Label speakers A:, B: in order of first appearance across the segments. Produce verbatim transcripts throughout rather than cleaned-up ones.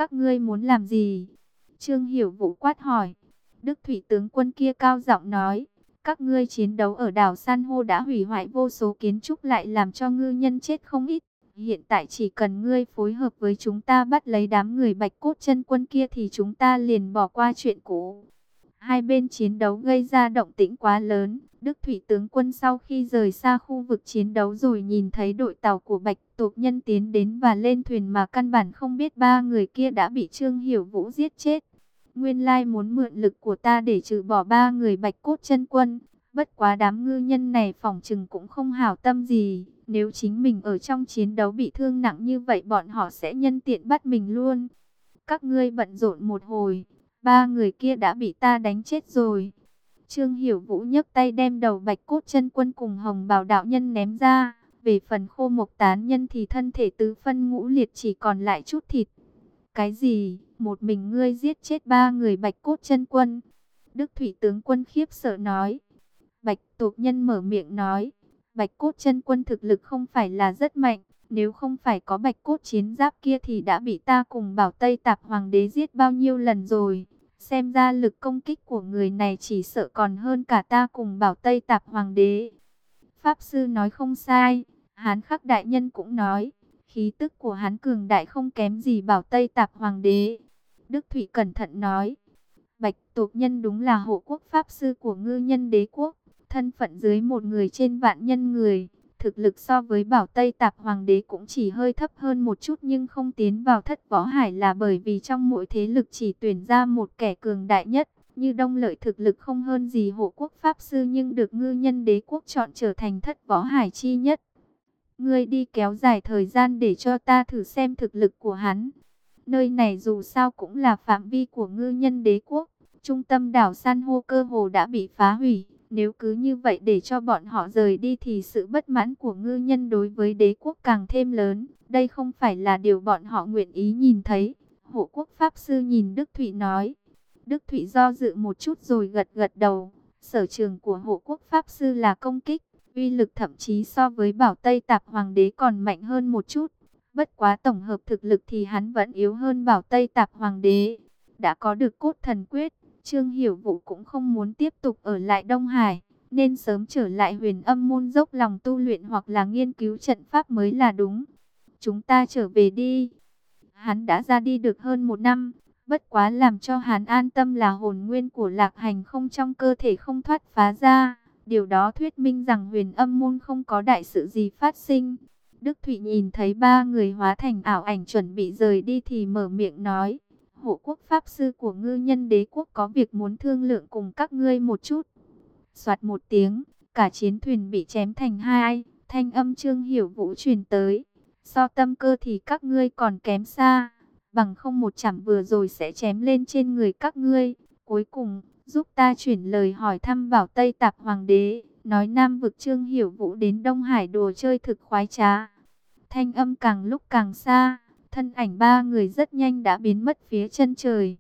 A: các ngươi muốn làm gì? Trương Hiểu Vũ quát hỏi. Đức Thủy tướng quân kia cao giọng nói, các ngươi chiến đấu ở đảo San hô đã hủy hoại vô số kiến trúc, lại làm cho ngư nhân chết không ít. Hiện tại chỉ cần ngươi phối hợp với chúng ta bắt lấy đám người Bạch Cốt Chân Quân kia thì chúng ta liền bỏ qua chuyện cũ. Hai bên chiến đấu gây ra động tĩnh quá lớn. Đức Thủy tướng quân sau khi rời xa khu vực chiến đấu rồi nhìn thấy đội tàu của Bạch tộc nhân tiến đến và lên thuyền, mà căn bản không biết ba người kia đã bị Trương Hiểu Vũ giết chết. Nguyên lai muốn mượn lực của ta để trừ bỏ ba người Bạch Cốt Chân Quân. Bất quá đám ngư nhân này phỏng chừng cũng không hảo tâm gì. Nếu chính mình ở trong chiến đấu bị thương nặng như vậy, bọn họ sẽ nhân tiện bắt mình luôn. Các ngươi bận rộn một hồi, ba người kia đã bị ta đánh chết rồi. Trương Hiểu Vũ nhấc tay đem đầu Bạch Cốt Chân Quân cùng Hồng Bào đạo nhân ném ra. Về phần Khô Mộc tán nhân thì thân thể tứ phân ngũ liệt, chỉ còn lại chút thịt. Cái gì? Một mình ngươi giết chết ba người Bạch Cốt Chân Quân? Đức Thủy tướng quân khiếp sợ nói. Bạch tộc nhân mở miệng nói, Bạch Cốt Chân Quân thực lực không phải là rất mạnh. Nếu không phải có Bạch Cốt chiến giáp kia thì đã bị ta cùng Bảo Tây Tạp Hoàng đế giết bao nhiêu lần rồi. Xem ra lực công kích của người này chỉ sợ còn hơn cả ta cùng Bảo Tây Tạp Hoàng đế. Pháp sư nói không sai, Hán Khắc đại nhân cũng nói, khí tức của hắn cường đại không kém gì Bảo Tây Tạp Hoàng đế. Đức Thủy cẩn thận nói, Bạch tộc nhân đúng là hộ quốc pháp sư của ngư nhân đế quốc, thân phận dưới một người trên vạn nhân người. Thực lực so với Bảo Tây Tạp Hoàng đế cũng chỉ hơi thấp hơn một chút, nhưng không tiến vào thất võ hải là bởi vì trong mỗi thế lực chỉ tuyển ra một kẻ cường đại nhất. Như Đông Lợi thực lực không hơn gì hộ quốc pháp sư, nhưng được ngư nhân đế quốc chọn trở thành thất võ hải chi nhất. Ngươi đi kéo dài thời gian để cho ta thử xem thực lực của hắn. Nơi này dù sao cũng là phạm vi của ngư nhân đế quốc. Trung tâm đảo San hô cơ hồ đã bị phá hủy. Nếu cứ như vậy để cho bọn họ rời đi thì sự bất mãn của ngư nhân đối với đế quốc càng thêm lớn. Đây không phải là điều bọn họ nguyện ý nhìn thấy. Hộ quốc pháp sư nhìn Đức Thụy nói. Đức Thụy do dự một chút rồi gật gật đầu. Sở trường của hộ quốc pháp sư là công kích. Uy lực thậm chí so với Bảo Tây Tạp Hoàng đế còn mạnh hơn một chút. Bất quá tổng hợp thực lực thì hắn vẫn yếu hơn Bảo Tây Tạp Hoàng đế. Đã có được cốt thần quyết, Trương Hiểu Vũ cũng không muốn tiếp tục ở lại Đông Hải, nên sớm trở lại Huyền Âm môn dốc lòng tu luyện hoặc là nghiên cứu trận pháp mới là đúng. Chúng ta trở về đi. Hắn đã ra đi được hơn một năm, bất quá làm cho hắn an tâm là hồn nguyên của Lạc Hành không trong cơ thể không thoát phá ra. Điều đó thuyết minh rằng Huyền Âm môn không có đại sự gì phát sinh. Đức Thụy nhìn thấy ba người hóa thành ảo ảnh chuẩn bị rời đi thì mở miệng nói. Hộ quốc pháp sư của ngư nhân đế quốc có việc muốn thương lượng cùng các ngươi một chút. Soạt một tiếng, cả chiến thuyền bị chém thành hai, thanh âm Trương Hiểu Vũ truyền tới. So tâm cơ thì các ngươi còn kém xa, bằng không một chảm vừa rồi sẽ chém lên trên người các ngươi. Cuối cùng, giúp ta chuyển lời hỏi thăm Bảo Tây Tạp Hoàng đế, nói Nam vực Trương Hiểu Vũ đến Đông Hải đồ chơi thực khoái trá. Thanh âm càng lúc càng xa, thân ảnh ba người rất nhanh đã biến mất phía chân trời.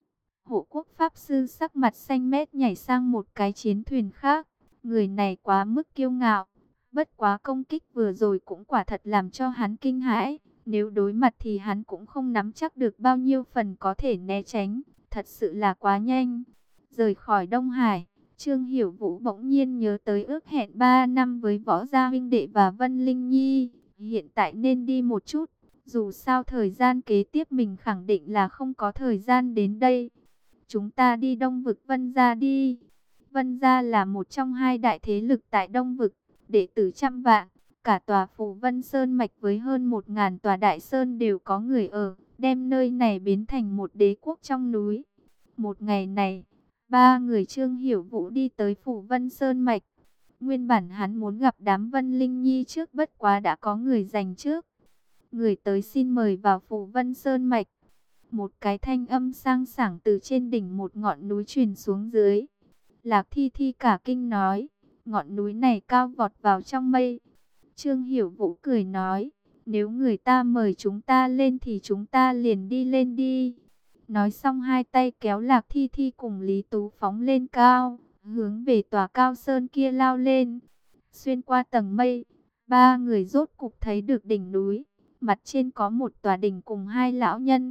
A: Hộ quốc pháp sư sắc mặt xanh mét nhảy sang một cái chiến thuyền khác. Người này quá mức kiêu ngạo. Bất quá công kích vừa rồi cũng quả thật làm cho hắn kinh hãi. Nếu đối mặt thì hắn cũng không nắm chắc được bao nhiêu phần có thể né tránh. Thật sự là quá nhanh. Rời khỏi Đông Hải, Trương Hiểu Vũ bỗng nhiên nhớ tới ước hẹn ba năm với Võ Gia huynh đệ và Vân Linh Nhi. Hiện tại nên đi một chút. Dù sao thời gian kế tiếp mình khẳng định là không có thời gian đến đây. Chúng ta đi Đông vực Vân Gia đi. Vân Gia là một trong hai đại thế lực tại Đông vực, đệ tử trăm vạn. Cả tòa Phù Vân Sơn Mạch với hơn một ngàn tòa đại sơn đều có người ở, đem nơi này biến thành một đế quốc trong núi. Một ngày này, ba người Trương Hiểu Vũ đi tới Phù Vân Sơn Mạch. Nguyên bản hắn muốn gặp đám Vân Linh Nhi trước, bất quá đã có người giành trước. Người tới xin mời vào Phù Vân Sơn Mạch. Một cái thanh âm sang sảng từ trên đỉnh một ngọn núi truyền xuống dưới. Lạc Thi Thi cả kinh nói, ngọn núi này cao vọt vào trong mây. Trương Hiểu Vũ cười nói, nếu người ta mời chúng ta lên thì chúng ta liền đi lên đi. Nói xong hai tay kéo Lạc Thi Thi cùng Lý Tú phóng lên cao, hướng về tòa cao sơn kia lao lên. Xuyên qua tầng mây, ba người rốt cục thấy được đỉnh núi. Mặt trên có một tòa đỉnh cùng hai lão nhân.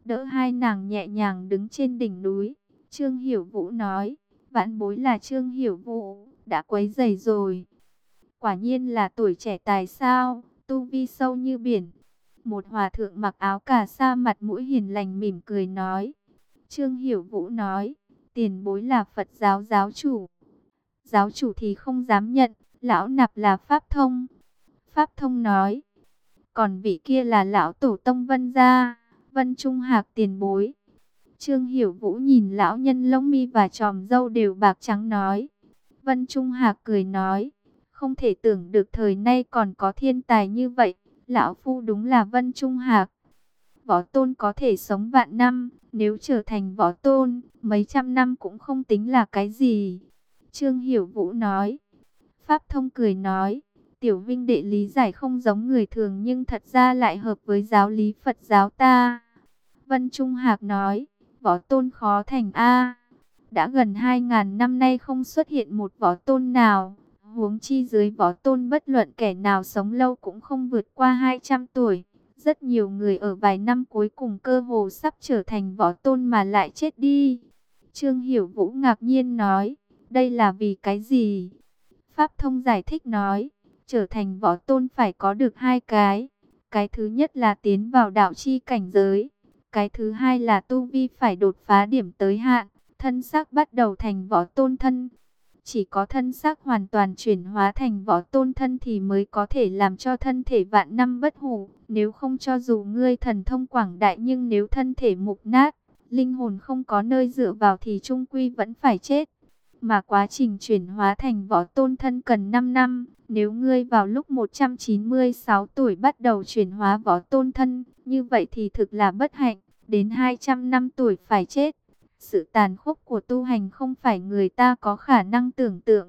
A: đỡ hai nàng nhẹ nhàng đứng trên đỉnh núi. Trương Hiểu Vũ nói, vãn bối là Trương Hiểu Vũ, đã quấy rầy rồi. Quả nhiên là tuổi trẻ tài sao, tu vi sâu như biển. Một hòa thượng mặc áo cà sa mặt mũi hiền lành mỉm cười nói. Trương Hiểu Vũ nói, tiền bối là Phật giáo giáo chủ. Giáo chủ thì không dám nhận, lão nạp là Pháp Thông. Pháp Thông nói, còn vị kia là lão tổ tông Vân gia, Vân Trung Hạc tiền bối. Trương Hiểu Vũ nhìn lão nhân lông mi và tròm râu đều bạc trắng nói. Vân Trung Hạc cười nói, không thể tưởng được thời nay còn có thiên tài như vậy. Lão phu đúng là Vân Trung Hạc. Võ tôn có thể sống vạn năm, nếu trở thành võ tôn, mấy trăm năm cũng không tính là cái gì. Trương Hiểu Vũ nói. Pháp Thông cười nói, tiểu vinh đệ lý giải không giống người thường nhưng thật ra lại hợp với giáo lý Phật giáo ta. Vân Trung Hạc nói, võ tôn khó thành a. Đã gần hai ngàn năm nay không xuất hiện một võ tôn nào. Huống chi dưới võ tôn bất luận kẻ nào sống lâu cũng không vượt qua hai trăm tuổi. Rất nhiều người ở vài năm cuối cùng cơ hồ sắp trở thành võ tôn mà lại chết đi. Trương Hiểu Vũ ngạc nhiên nói, đây là vì cái gì? Pháp Thông giải thích nói, trở thành võ tôn phải có được hai cái. Cái thứ nhất là tiến vào đạo chi cảnh giới. Cái thứ hai là tu vi phải đột phá điểm tới hạn, thân xác bắt đầu thành võ tôn thân. Chỉ có thân xác hoàn toàn chuyển hóa thành võ tôn thân thì mới có thể làm cho thân thể vạn năm bất hủ. Nếu không cho dù ngươi thần thông quảng đại nhưng nếu thân thể mục nát, linh hồn không có nơi dựa vào thì chung quy vẫn phải chết. Mà quá trình chuyển hóa thành võ tôn thân cần năm năm. Nếu ngươi vào lúc một trăm chín mươi sáu tuổi bắt đầu chuyển hóa võ tôn thân, như vậy thì thực là bất hạnh, đến hai trăm năm tuổi phải chết. Sự tàn khốc của tu hành không phải người ta có khả năng tưởng tượng.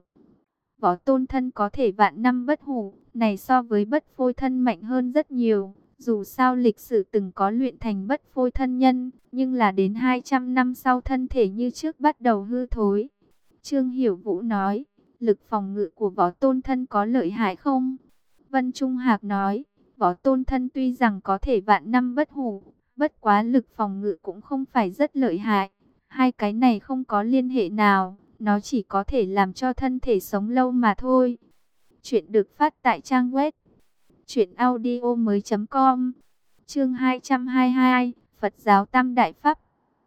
A: Võ tôn thân có thể vạn năm bất hủ, này so với bất phôi thân mạnh hơn rất nhiều. Dù sao lịch sử từng có luyện thành bất phôi thân nhân, nhưng là đến hai trăm năm sau thân thể như trước bắt đầu hư thối. Trương Hiểu Vũ nói, lực phòng ngự của võ tôn thân có lợi hại không? Vân Trung Hạc nói, võ tôn thân tuy rằng có thể vạn năm bất hủ, bất quá lực phòng ngự cũng không phải rất lợi hại. Hai cái này không có liên hệ nào, nó chỉ có thể làm cho thân thể sống lâu mà thôi. Chuyện được phát tại trang web truyện audio mới chấm com. Chương hai trăm hai mươi hai, Phật giáo Tam Đại Pháp.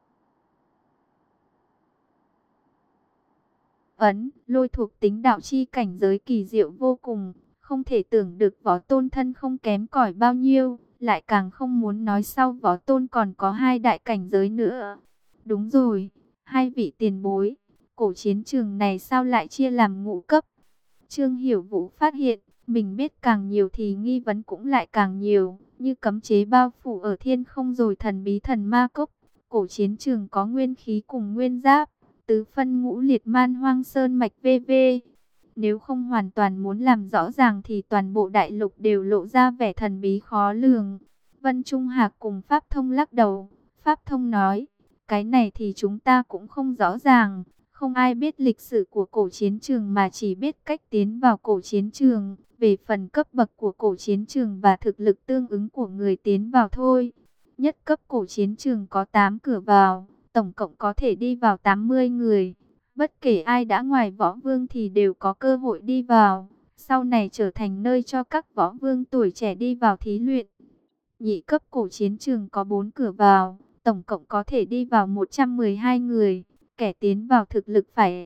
A: Ấn, lôi thuộc tính đạo chi cảnh giới kỳ diệu vô cùng, không thể tưởng được võ tôn thân không kém cỏi bao nhiêu, lại càng không muốn nói sau võ tôn còn có hai đại cảnh giới nữa. Đúng rồi, hai vị tiền bối, cổ chiến trường này sao lại chia làm ngũ cấp? Trương Hiểu Vũ phát hiện, mình biết càng nhiều thì nghi vấn cũng lại càng nhiều, như cấm chế bao phủ ở thiên không rồi thần bí thần ma cốc. Cổ chiến trường có nguyên khí cùng nguyên giáp, tứ phân ngũ liệt man hoang sơn mạch vân vân. Nếu không hoàn toàn muốn làm rõ ràng thì toàn bộ đại lục đều lộ ra vẻ thần bí khó lường. Vân Trung Hạc cùng Pháp Thông lắc đầu. Pháp Thông nói, cái này thì chúng ta cũng không rõ ràng. Không ai biết lịch sử của cổ chiến trường mà chỉ biết cách tiến vào cổ chiến trường. Về phần cấp bậc của cổ chiến trường và thực lực tương ứng của người tiến vào thôi. Nhất cấp cổ chiến trường có tám cửa vào, tổng cộng có thể đi vào tám mươi người. Bất kể ai đã ngoài võ vương thì đều có cơ hội đi vào. Sau này trở thành nơi cho các võ vương tuổi trẻ đi vào thí luyện. Nhị cấp cổ chiến trường có bốn cửa vào, tổng cộng có thể đi vào một trăm mười hai người. Kẻ tiến vào thực lực phải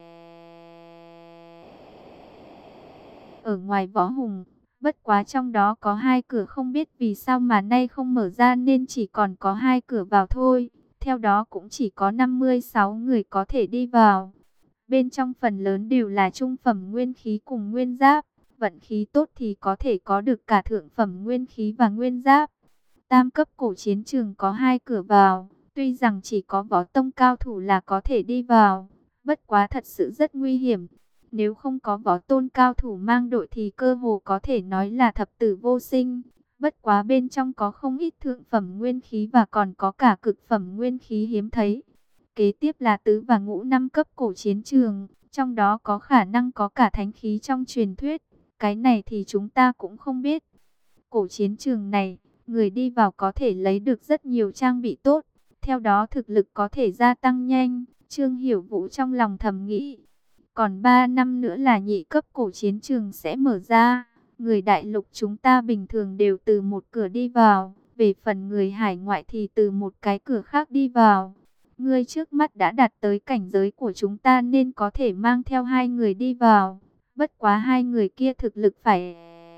A: ở ngoài võ hùng. Bất quá trong đó có hai cửa không biết vì sao mà nay không mở ra nên chỉ còn có hai cửa vào thôi. Theo đó cũng chỉ có năm mươi sáu người có thể đi vào. Bên trong phần lớn đều là trung phẩm nguyên khí cùng nguyên giáp. Vận khí tốt thì có thể có được cả thượng phẩm nguyên khí và nguyên giáp. Tam cấp cổ chiến trường có hai cửa vào. Tuy rằng chỉ có võ tông cao thủ là có thể đi vào. Bất quá thật sự rất nguy hiểm. Nếu không có võ tôn cao thủ mang đội thì cơ hồ có thể nói là thập tử vô sinh. Bất quá bên trong có không ít thượng phẩm nguyên khí và còn có cả cực phẩm nguyên khí hiếm thấy. Kế tiếp là tứ và ngũ năm cấp cổ chiến trường. Trong đó có khả năng có cả thánh khí trong truyền thuyết. Cái này thì chúng ta cũng không biết. Cổ chiến trường này, người đi vào có thể lấy được rất nhiều trang bị tốt. Theo đó thực lực có thể gia tăng nhanh, Trương Hiểu Vũ trong lòng thầm nghĩ. Còn ba năm nữa là nhị cấp cổ chiến trường sẽ mở ra. Người đại lục chúng ta bình thường đều từ một cửa đi vào. Về phần người hải ngoại thì từ một cái cửa khác đi vào. Ngươi trước mắt đã đạt tới cảnh giới của chúng ta nên có thể mang theo hai người đi vào. Bất quá hai người kia thực lực phải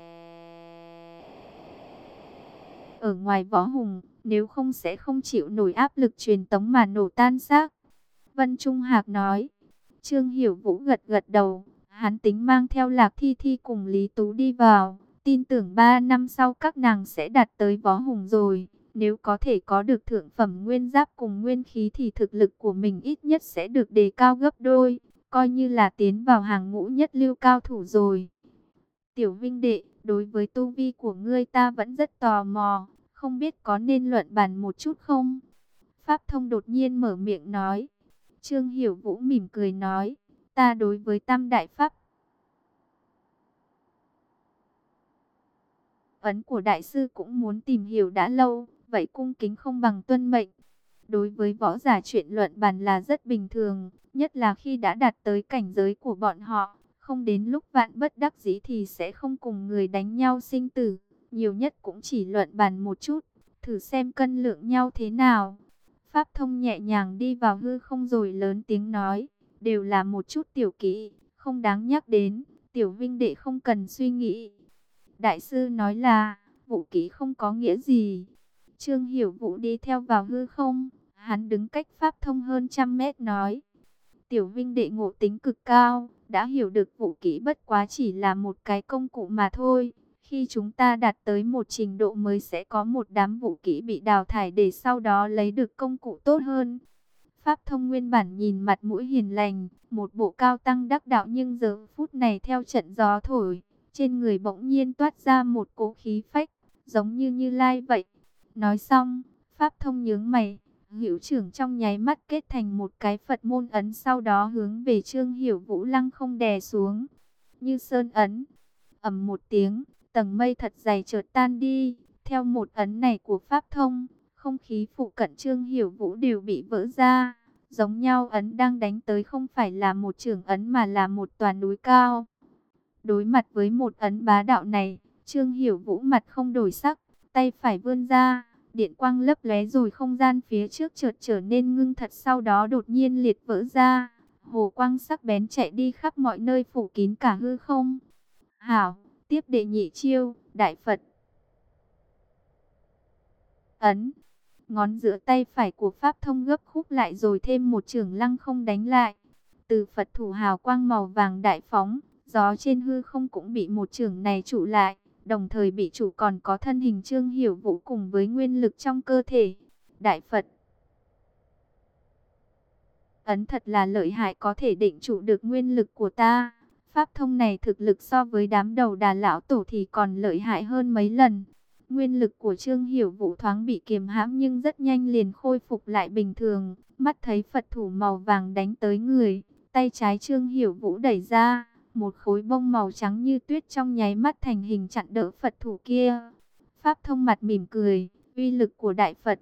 A: ở ngoài võ hùng, nếu không sẽ không chịu nổi áp lực truyền tống mà nổ tan xác. Vân Trung Hạc nói. Trương Hiểu Vũ gật gật đầu, hắn tính mang theo Lạc Thi Thi cùng Lý Tú đi vào, tin tưởng ba năm sau các nàng sẽ đạt tới võ hùng rồi. Nếu có thể có được thượng phẩm nguyên giáp cùng nguyên khí thì thực lực của mình ít nhất sẽ được đề cao gấp đôi, coi như là tiến vào hàng ngũ nhất lưu cao thủ rồi. Tiểu Vinh đệ, đối với tu vi của ngươi ta vẫn rất tò mò, không biết có nên luận bàn một chút không? Pháp Thông đột nhiên mở miệng nói. Trương Hiểu Vũ mỉm cười nói, ta đối với Tam Đại Pháp ấn của đại sư cũng muốn tìm hiểu đã lâu, vậy cung kính không bằng tuân mệnh. Đối với võ giả chuyện luận bàn là rất bình thường, nhất là khi đã đạt tới cảnh giới của bọn họ, không đến lúc vạn bất đắc dĩ thì sẽ không cùng người đánh nhau sinh tử, nhiều nhất cũng chỉ luận bàn một chút, thử xem cân lượng nhau thế nào. Pháp Thông nhẹ nhàng đi vào hư không rồi lớn tiếng nói, đều là một chút tiểu kỹ, không đáng nhắc đến, Tiểu Vinh đệ không cần suy nghĩ. Đại sư nói là, vũ kỹ không có nghĩa gì. Trương Hiểu Vũ đi theo vào hư không, hắn đứng cách Pháp Thông hơn trăm mét nói, Tiểu Vinh đệ ngộ tính cực cao, đã hiểu được vũ kỹ bất quá chỉ là một cái công cụ mà thôi. Khi chúng ta đạt tới một trình độ mới sẽ có một đám vũ kỹ bị đào thải để sau đó lấy được công cụ tốt hơn. Pháp Thông nguyên bản nhìn mặt mũi hiền lành, một bộ cao tăng đắc đạo, nhưng giờ phút này theo trận gió thổi, trên người bỗng nhiên toát ra một cỗ khí phách, giống như Như Lai vậy. Nói xong, Pháp Thông nhướng mày, hữu trưởng trong nháy mắt kết thành một cái Phật môn ấn, sau đó hướng về Trương Hiểu Vũ lăng không đè xuống. Như Sơn ấn, ầm một tiếng, tầng mây thật dày chợt tan đi, theo một ấn này của Pháp Thông, không khí phụ cận Trương Hiểu Vũ đều bị vỡ ra. Giống nhau ấn đang đánh tới không phải là một trường ấn mà là một tòa núi cao. Đối mặt với một ấn bá đạo này, Trương Hiểu Vũ mặt không đổi sắc, tay phải vươn ra, điện quang lấp lóe rồi không gian phía trước chợt trở nên ngưng thật, sau đó đột nhiên liệt vỡ ra. Hồ quang sắc bén chạy đi khắp mọi nơi phủ kín cả hư không. Hảo, tiếp đệ nhị chiêu, Đại Phật ấn. Ngón giữa tay phải của Pháp Thông gấp khúc lại rồi thêm một chưởng lăng không đánh lại. Từ Phật thủ hào quang màu vàng đại phóng, gió trên hư không cũng bị một chưởng này trụ lại, đồng thời bị trụ còn có thân hình Trương Hiểu Vũ cùng với nguyên lực trong cơ thể. Đại Phật ấn thật là lợi hại, có thể định trụ được nguyên lực của ta. Pháp Thông này thực lực so với đám đầu đà lão tổ thì còn lợi hại hơn mấy lần. Nguyên lực của Trương Hiểu Vũ thoáng bị kiềm hãm nhưng rất nhanh liền khôi phục lại bình thường. Mắt thấy Phật thủ màu vàng đánh tới người, tay trái Trương Hiểu Vũ đẩy ra, một khối bông màu trắng như tuyết trong nháy mắt thành hình chặn đỡ Phật thủ kia. Pháp Thông mặt mỉm cười, uy lực của Đại Phật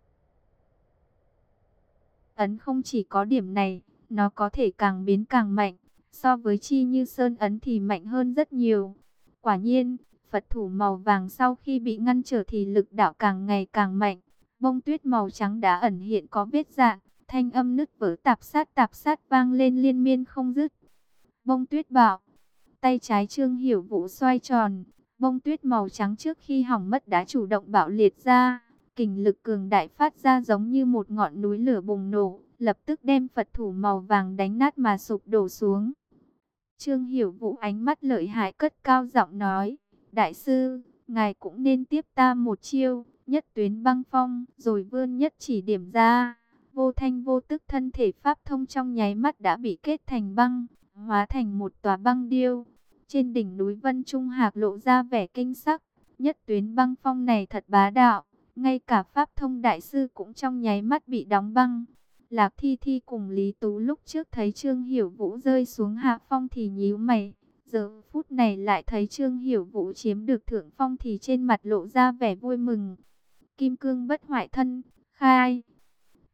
A: ấn không chỉ có điểm này, nó có thể càng biến càng mạnh. So với Chi Như Sơn ấn thì mạnh hơn rất nhiều. Quả nhiên, Phật thủ màu vàng sau khi bị ngăn trở thì lực đạo càng ngày càng mạnh. Bông tuyết màu trắng đã ẩn hiện có vết rạn, thanh âm nứt vỡ tạp sát tạp sát vang lên liên miên không dứt. Bông tuyết bạo, tay trái Trương Hiểu Vũ xoay tròn, bông tuyết màu trắng trước khi hỏng mất đã chủ động bạo liệt ra. Kình lực cường đại phát ra giống như một ngọn núi lửa bùng nổ, lập tức đem Phật thủ màu vàng đánh nát mà sụp đổ xuống. Trương Hiểu Vũ ánh mắt lợi hại cất cao giọng nói, Đại sư, ngài cũng nên tiếp ta một chiêu, nhất tuyến băng phong, rồi vươn nhất chỉ điểm ra. Vô thanh vô tức thân thể Pháp Thông trong nháy mắt đã bị kết thành băng, hóa thành một tòa băng điêu. Trên đỉnh núi Vân Trung Hạc lộ ra vẻ kinh sắc, nhất tuyến băng phong này thật bá đạo. Ngay cả Pháp Thông đại sư cũng trong nháy mắt bị đóng băng. Lạc Thi Thi cùng Lý Tú lúc trước thấy Trương Hiểu Vũ rơi xuống hạ phong thì nhíu mày. Giờ phút này lại thấy Trương Hiểu Vũ chiếm được thượng phong thì trên mặt lộ ra vẻ vui mừng. Kim cương bất hoại thân, khai.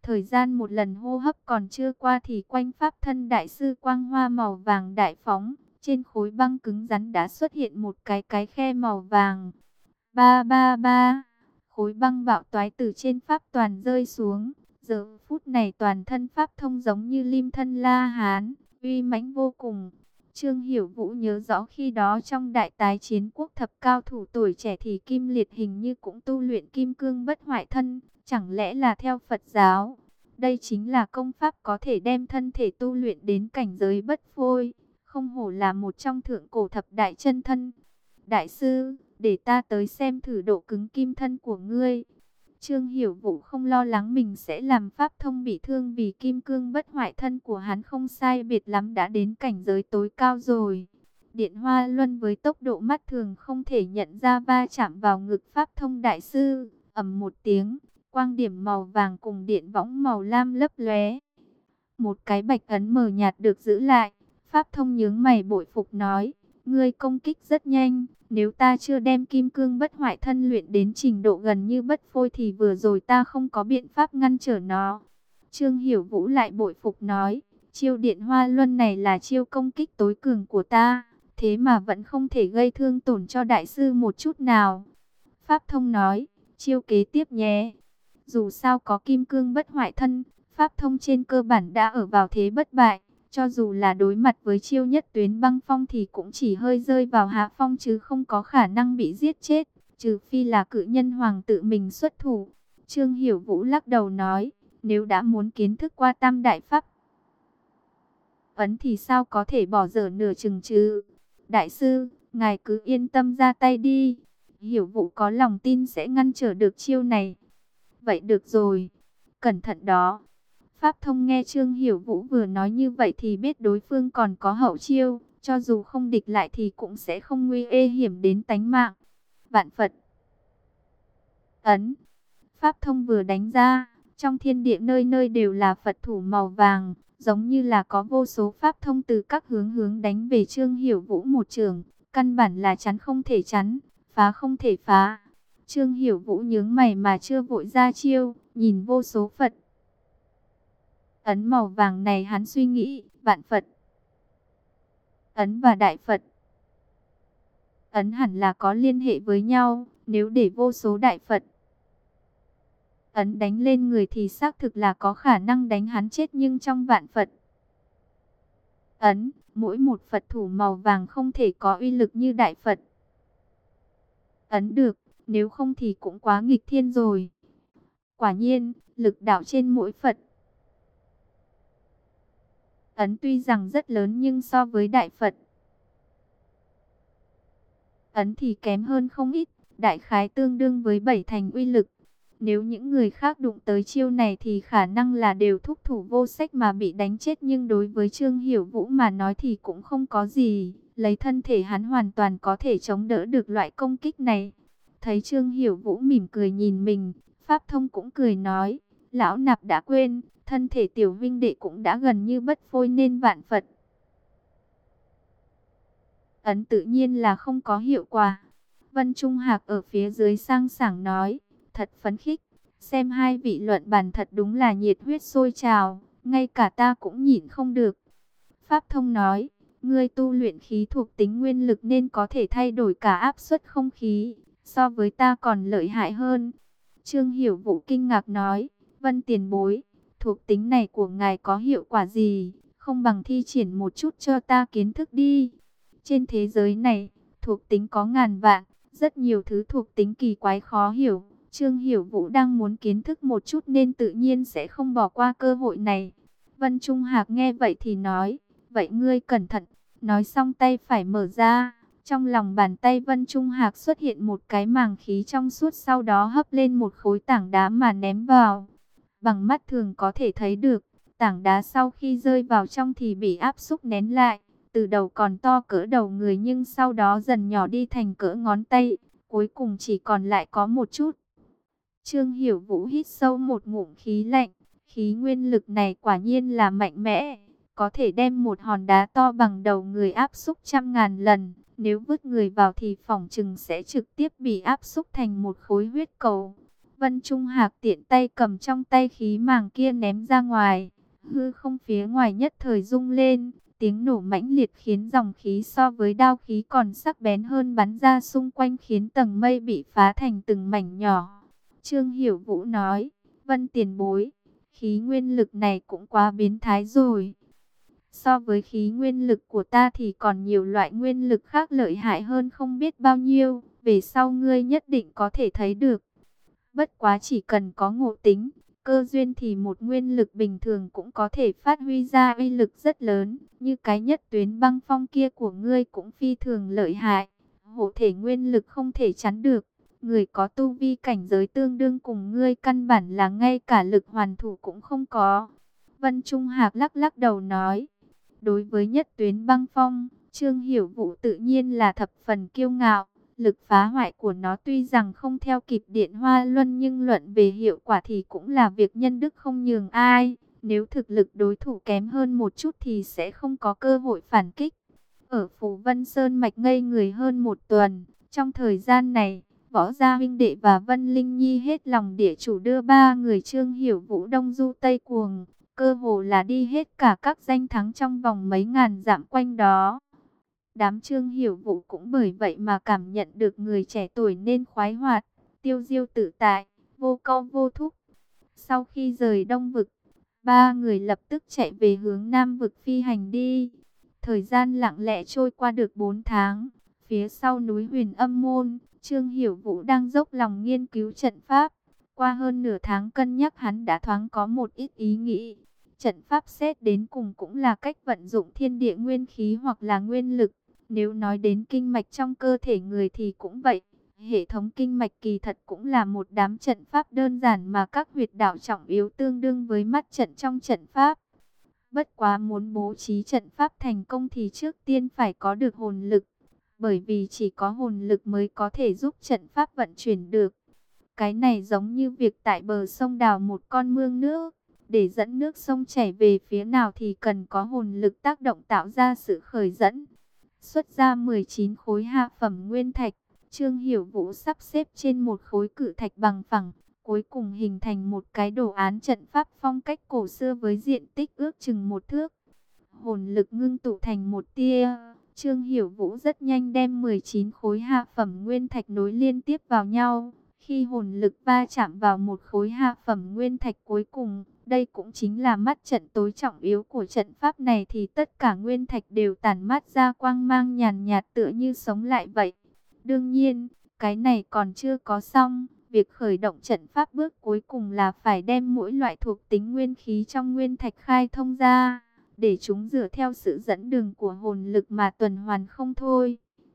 A: Thời gian một lần hô hấp còn chưa qua thì quanh pháp thân đại sư quang hoa màu vàng đại phóng. Trên khối băng cứng rắn đã xuất hiện một cái cái khe màu vàng. Ba ba ba, khối băng bạo toái từ trên pháp toàn rơi xuống. Giờ phút này toàn thân pháp thông giống như lim thân La Hán, uy mãnh vô cùng. Trương Hiểu Vũ nhớ rõ khi đó trong đại tái chiến quốc thập cao thủ tuổi trẻ thì Kim Liệt hình như cũng tu luyện kim cương bất hoại thân, chẳng lẽ là theo Phật giáo? Đây chính là công pháp có thể đem thân thể tu luyện đến cảnh giới bất phôi, không hổ là một trong thượng cổ thập đại chân thân. Đại sư, để ta tới xem thử độ cứng kim thân của ngươi. Trương Hiểu Vũ không lo lắng mình sẽ làm pháp thông bị thương vì kim cương bất hoại thân của hắn không sai biệt lắm đã đến cảnh giới tối cao rồi. Điện Hoa Luân với tốc độ mắt thường không thể nhận ra va chạm vào ngực pháp thông đại sư, ầm một tiếng, quang điểm màu vàng cùng điện võng màu lam lấp lóe. Một cái bạch ấn mờ nhạt được giữ lại, pháp thông nhướng mày bội phục nói, ngươi công kích rất nhanh. Nếu ta chưa đem kim cương bất hoại thân luyện đến trình độ gần như bất phôi thì vừa rồi ta không có biện pháp ngăn trở nó. Trương Hiểu Vũ lại bội phục nói, chiêu điện hoa luân này là chiêu công kích tối cường của ta, thế mà vẫn không thể gây thương tổn cho đại sư một chút nào. Pháp thông nói, chiêu kế tiếp nhé. Dù sao có kim cương bất hoại thân, Pháp thông trên cơ bản đã ở vào thế bất bại. Cho dù là đối mặt với chiêu nhất tuyến băng phong thì cũng chỉ hơi rơi vào hạ phong chứ không có khả năng bị giết chết, trừ phi là cự nhân hoàng tự mình xuất thủ. Trương Hiểu Vũ lắc đầu nói, nếu đã muốn kiến thức qua tam đại pháp ấn thì sao có thể bỏ dở nửa chừng chứ. Đại sư, ngài cứ yên tâm ra tay đi. Hiểu Vũ có lòng tin sẽ ngăn trở được chiêu này. Vậy được rồi, cẩn thận đó. Pháp thông nghe Trương Hiểu Vũ vừa nói như vậy thì biết đối phương còn có hậu chiêu, cho dù không địch lại thì cũng sẽ không nguy ê hiểm đến tánh mạng. Vạn Phật ấn. Pháp thông vừa đánh ra, trong thiên địa nơi nơi đều là Phật thủ màu vàng, giống như là có vô số pháp thông từ các hướng hướng đánh về Trương Hiểu Vũ một trường, căn bản là chắn không thể chắn, phá không thể phá. Trương Hiểu Vũ nhướng mày mà chưa vội ra chiêu, nhìn vô số Phật ấn màu vàng này hắn suy nghĩ, vạn Phật ấn và đại Phật ấn hẳn là có liên hệ với nhau, nếu để vô số đại Phật ấn đánh lên người thì xác thực là có khả năng đánh hắn chết, nhưng trong vạn Phật ấn, mỗi một Phật thủ màu vàng không thể có uy lực như đại Phật ấn được, nếu không thì cũng quá nghịch thiên rồi. Quả nhiên, lực đạo trên mỗi Phật ấn tuy rằng rất lớn nhưng so với đại Phật ấn thì kém hơn không ít, đại khái tương đương với bảy thành uy lực. Nếu những người khác đụng tới chiêu này thì khả năng là đều thúc thủ vô sách mà bị đánh chết, nhưng đối với Trương Hiểu Vũ mà nói thì cũng không có gì, lấy thân thể hắn hoàn toàn có thể chống đỡ được loại công kích này. Thấy Trương Hiểu Vũ mỉm cười nhìn mình, Pháp thông cũng cười nói, lão nạp đã quên, thân thể tiểu vinh đệ cũng đã gần như bất phôi nên vạn Phật ấn tự nhiên là không có hiệu quả. Vân Trung Hạc ở phía dưới sang sảng nói, thật phấn khích, xem hai vị luận bàn thật đúng là nhiệt huyết sôi trào, ngay cả ta cũng nhịn không được. Pháp thông nói, ngươi tu luyện khí thuộc tính nguyên lực nên có thể thay đổi cả áp suất không khí, so với ta còn lợi hại hơn. Trương Hiểu Vũ kinh ngạc nói, Vân tiền bối, thuộc tính này của ngài có hiệu quả gì, không bằng thi triển một chút cho ta kiến thức đi. Trên thế giới này, thuộc tính có ngàn vạn, rất nhiều thứ thuộc tính kỳ quái khó hiểu. Trương Hiểu Vũ đang muốn kiến thức một chút nên tự nhiên sẽ không bỏ qua cơ hội này. Vân Trung Hạc nghe vậy thì nói, vậy ngươi cẩn thận. Nói xong tay phải mở ra, trong lòng bàn tay Vân Trung Hạc xuất hiện một cái màng khí trong suốt, sau đó hấp lên một khối tảng đá mà ném vào. Bằng mắt thường có thể thấy được, tảng đá sau khi rơi vào trong thì bị áp xúc nén lại. Từ đầu còn to cỡ đầu người nhưng sau đó dần nhỏ đi thành cỡ ngón tay, cuối cùng chỉ còn lại có một chút. Trương Hiểu Vũ hít sâu một ngụm khí lạnh, khí nguyên lực này quả nhiên là mạnh mẽ, có thể đem một hòn đá to bằng đầu người áp xúc trăm ngàn lần, nếu vứt người vào thì phỏng chừng sẽ trực tiếp bị áp xúc thành một khối huyết cầu. Vân Trung Hạc tiện tay cầm trong tay khí màng kia ném ra ngoài. Hư không phía ngoài nhất thời rung lên. Tiếng nổ mãnh liệt khiến dòng khí so với đao khí còn sắc bén hơn bắn ra xung quanh, khiến tầng mây bị phá thành từng mảnh nhỏ. Trương Hiểu Vũ nói, Vân tiền bối, khí nguyên lực này cũng quá biến thái rồi. So với khí nguyên lực của ta thì còn nhiều loại nguyên lực khác lợi hại hơn không biết bao nhiêu. Về sau ngươi nhất định có thể thấy được. Bất quá chỉ cần có ngộ tính, cơ duyên thì một nguyên lực bình thường cũng có thể phát huy ra uy lực rất lớn. Như cái nhất tuyến băng phong kia của ngươi cũng phi thường lợi hại. Hộ thể nguyên lực không thể chắn được. Người có tu vi cảnh giới tương đương cùng ngươi căn bản là ngay cả lực hoàn thủ cũng không có. Vân Trung Hạc lắc lắc đầu nói. Đối với nhất tuyến băng phong, Trương Hiểu Vũ tự nhiên là thập phần kiêu ngạo. Lực phá hoại của nó tuy rằng không theo kịp Điện Hoa Luân, nhưng luận về hiệu quả thì cũng là việc nhân đức không nhường ai. Nếu thực lực đối thủ kém hơn một chút thì sẽ không có cơ hội phản kích. Ở Phù Vân Sơn Mạch ngây người hơn một tuần. Trong thời gian này, Võ Gia huynh đệ và Vân Linh Nhi hết lòng địa chủ đưa ba người Trương Hiểu Vũ Đông Du Tây Cuồng. Cơ hồ là đi hết cả các danh thắng trong vòng mấy ngàn dặm quanh đó. Đám Trương Hiểu Vũ cũng bởi vậy mà cảm nhận được người trẻ tuổi nên khoái hoạt, tiêu diêu tự tại, vô câu vô thúc. Sau khi rời Đông Vực, ba người lập tức chạy về hướng Nam Vực phi hành đi. Thời gian lặng lẽ trôi qua được bốn tháng. Phía sau núi Huyền Âm Môn, Trương Hiểu Vũ đang dốc lòng nghiên cứu trận pháp. Qua hơn nửa tháng cân nhắc, hắn đã thoáng có một ít ý nghĩ. Trận pháp xét đến cùng cũng là cách vận dụng thiên địa nguyên khí hoặc là nguyên lực. Nếu nói đến kinh mạch trong cơ thể người thì cũng vậy. Hệ thống kinh mạch kỳ thật cũng là một đám trận pháp đơn giản mà các huyệt đạo trọng yếu tương đương với mắt trận trong trận pháp. Bất quá muốn bố trí trận pháp thành công thì trước tiên phải có được hồn lực. Bởi vì chỉ có hồn lực mới có thể giúp trận pháp vận chuyển được. Cái này giống như việc tại bờ sông đào một con mương nước. Để dẫn nước sông chảy về phía nào thì cần có hồn lực tác động tạo ra sự khởi dẫn. Xuất ra mười chín khối hạ phẩm nguyên thạch, Trương Hiểu Vũ sắp xếp trên một khối cự thạch bằng phẳng, cuối cùng hình thành một cái đồ án trận pháp phong cách cổ xưa với diện tích ước chừng một thước. Hồn lực ngưng tụ thành một tia, Trương Hiểu Vũ rất nhanh đem mười chín khối hạ phẩm nguyên thạch nối liên tiếp vào nhau. Khi hồn lực va chạm vào một khối hạ phẩm nguyên thạch cuối cùng, đây cũng chính là mắt trận tối trọng yếu của trận pháp này, thì tất cả nguyên thạch đều tản mát ra quang mang nhàn nhạt tựa như sống lại vậy. Đương nhiên, cái này còn chưa có xong. Việc khởi động trận pháp bước cuối cùng là phải đem mỗi loại thuộc tính nguyên khí trong nguyên thạch khai thông ra, để chúng dựa theo sự dẫn đường của hồn lực mà tuần hoàn không thôi.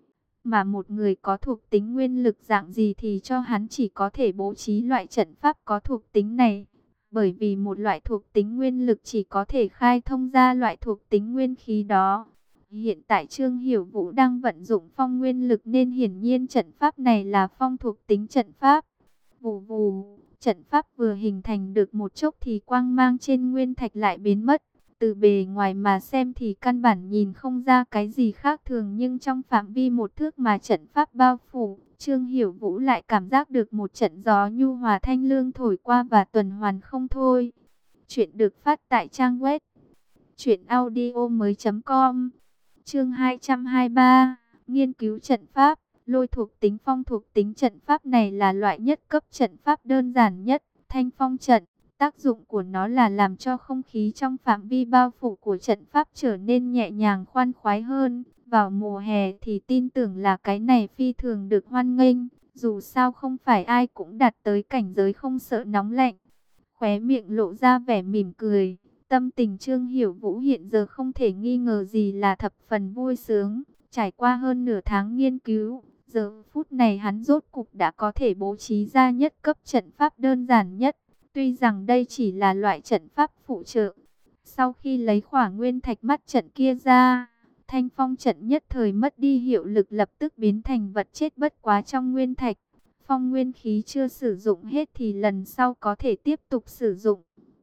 A: Mà một người có thuộc tính nguyên lực dạng gì thì cho hắn chỉ có thể bố trí loại trận pháp có thuộc tính này. Bởi vì một loại thuộc tính nguyên lực chỉ có thể khai thông ra loại thuộc tính nguyên khí đó. Hiện tại Trương Hiểu Vũ đang vận dụng phong nguyên lực nên hiển nhiên trận pháp này là phong thuộc tính trận pháp. Vù vù, trận pháp vừa hình thành được một chốc thì quang mang trên nguyên thạch lại biến mất. Từ bề ngoài mà xem thì căn bản nhìn không ra cái gì khác thường, nhưng trong phạm vi một thước mà trận pháp bao phủ, Trương Hiểu Vũ lại cảm giác được một trận gió nhu hòa thanh lương thổi qua và tuần hoàn không thôi. Chuyện được phát tại trang web truyện audio mới chấm com. Chương hai trăm hai mươi ba, nghiên cứu trận pháp. Lôi thuộc tính phong thuộc tính trận pháp này là loại nhất cấp trận pháp đơn giản nhất, thanh phong trận. Tác dụng của nó là làm cho không khí trong phạm vi bao phủ của trận pháp trở nên nhẹ nhàng khoan khoái hơn. Vào mùa hè thì tin tưởng là cái này phi thường được hoan nghênh. Dù sao không phải ai cũng đạt tới cảnh giới không sợ nóng lạnh. Khóe miệng lộ ra vẻ mỉm cười. Tâm tình Trương Hiểu Vũ hiện giờ không thể nghi ngờ gì là thập phần vui sướng. Trải qua hơn nửa tháng nghiên cứu, giờ phút này hắn rốt cục đã có thể bố trí ra nhất cấp trận pháp đơn giản nhất. Tuy rằng đây chỉ là loại trận pháp phụ trợ. Sau khi lấy khỏa nguyên thạch mắt trận kia ra, thanh phong trận nhất thời mất đi hiệu lực, lập tức biến thành vật chết bất quá trong nguyên thạch. Phong nguyên khí chưa sử dụng hết thì lần sau có thể tiếp tục sử dụng.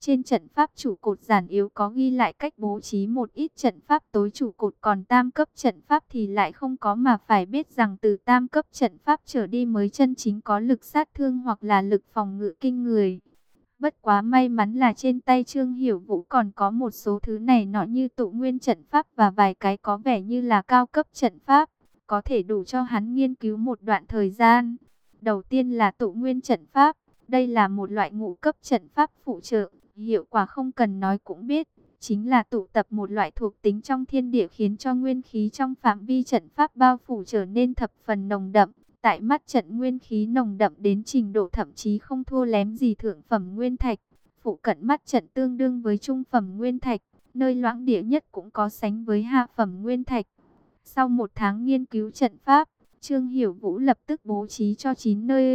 A: Trên trận pháp trụ cột giản yếu có ghi lại cách bố trí một ít trận pháp tối trụ cột, còn tam cấp trận pháp thì lại không có, mà phải biết rằng từ tam cấp trận pháp trở đi mới chân chính có lực sát thương hoặc là lực phòng ngự kinh người. Bất quá may mắn là trên tay Trương Hiểu Vũ còn có một số thứ này nọ như tụ nguyên trận pháp và vài cái có vẻ như là cao cấp trận pháp, có thể đủ cho hắn nghiên cứu một đoạn thời gian. Đầu tiên là tụ nguyên trận pháp, đây là một loại ngũ cấp trận pháp phụ trợ, hiệu quả không cần nói cũng biết, chính là tụ tập một loại thuộc tính trong thiên địa khiến cho nguyên khí trong phạm vi trận pháp bao phủ trở nên thập phần nồng đậm. Tại mắt trận nguyên khí nồng đậm đến trình độ thậm chí không thua lém gì thượng phẩm nguyên thạch. Phụ cận mắt trận tương đương với trung phẩm nguyên thạch, nơi loãng địa nhất cũng có sánh với hạ phẩm nguyên thạch. Sau một tháng nghiên cứu trận pháp, Trương Hiểu Vũ lập tức bố trí cho chín nơi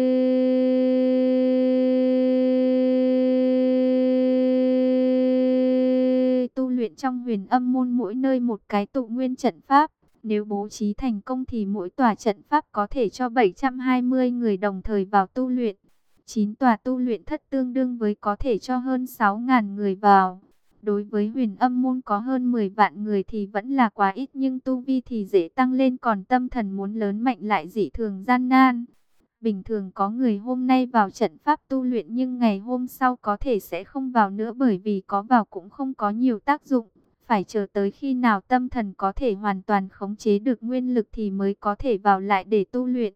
A: tu luyện trong Huyền Âm môn, mỗi nơi một cái tụ nguyên trận pháp. Nếu bố trí thành công thì mỗi tòa trận pháp có thể cho bảy trăm hai mươi người đồng thời vào tu luyện. chín tòa tu luyện thất tương đương với có thể cho hơn sáu nghìn người vào. Đối với Huyền Âm môn có hơn mười vạn người thì vẫn là quá ít, nhưng tu vi thì dễ tăng lên, còn tâm thần muốn lớn mạnh lại dị thường gian nan. Bình thường có người hôm nay vào trận pháp tu luyện nhưng ngày hôm sau có thể sẽ không vào nữa, bởi vì có vào cũng không có nhiều tác dụng. Phải chờ tới khi nào tâm thần có thể hoàn toàn khống chế được nguyên lực thì mới có thể vào lại để tu luyện.